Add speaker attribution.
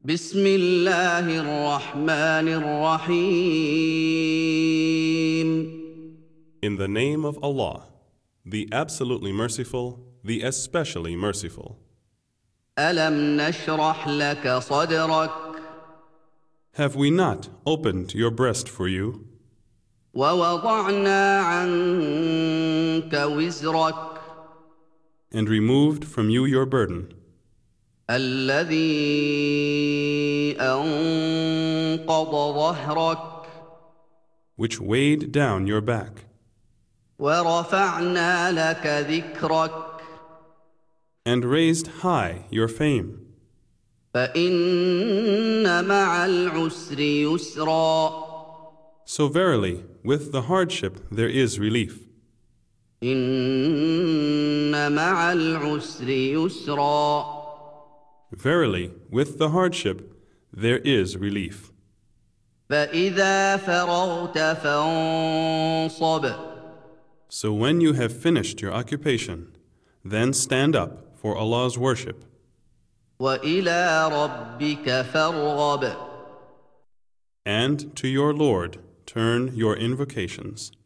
Speaker 1: بسم الله الرحمن الرحيم.
Speaker 2: In the name of Allah, the absolutely merciful, the especially merciful.
Speaker 1: ألم نشرح لك صدرك
Speaker 2: Have we not opened your breast for you,
Speaker 1: ووضعنا عنك وزرك
Speaker 2: and removed from you your burden,
Speaker 1: الذي أنقض ظهرك
Speaker 2: which weighed down your back,
Speaker 1: ورفعنا لك ذكرك
Speaker 2: and raised high your fame?
Speaker 1: فإن مع العسر يسرا
Speaker 2: So verily, with the hardship there is relief.
Speaker 1: إن مع العسر يسرا
Speaker 2: Verily, with the hardship there is relief.
Speaker 1: فإذا فرغت فانصب
Speaker 2: So when you have finished your occupation, then stand up for Allah's worship,
Speaker 1: وإلى ربك فارغب
Speaker 2: and to your Lord turn your invocations.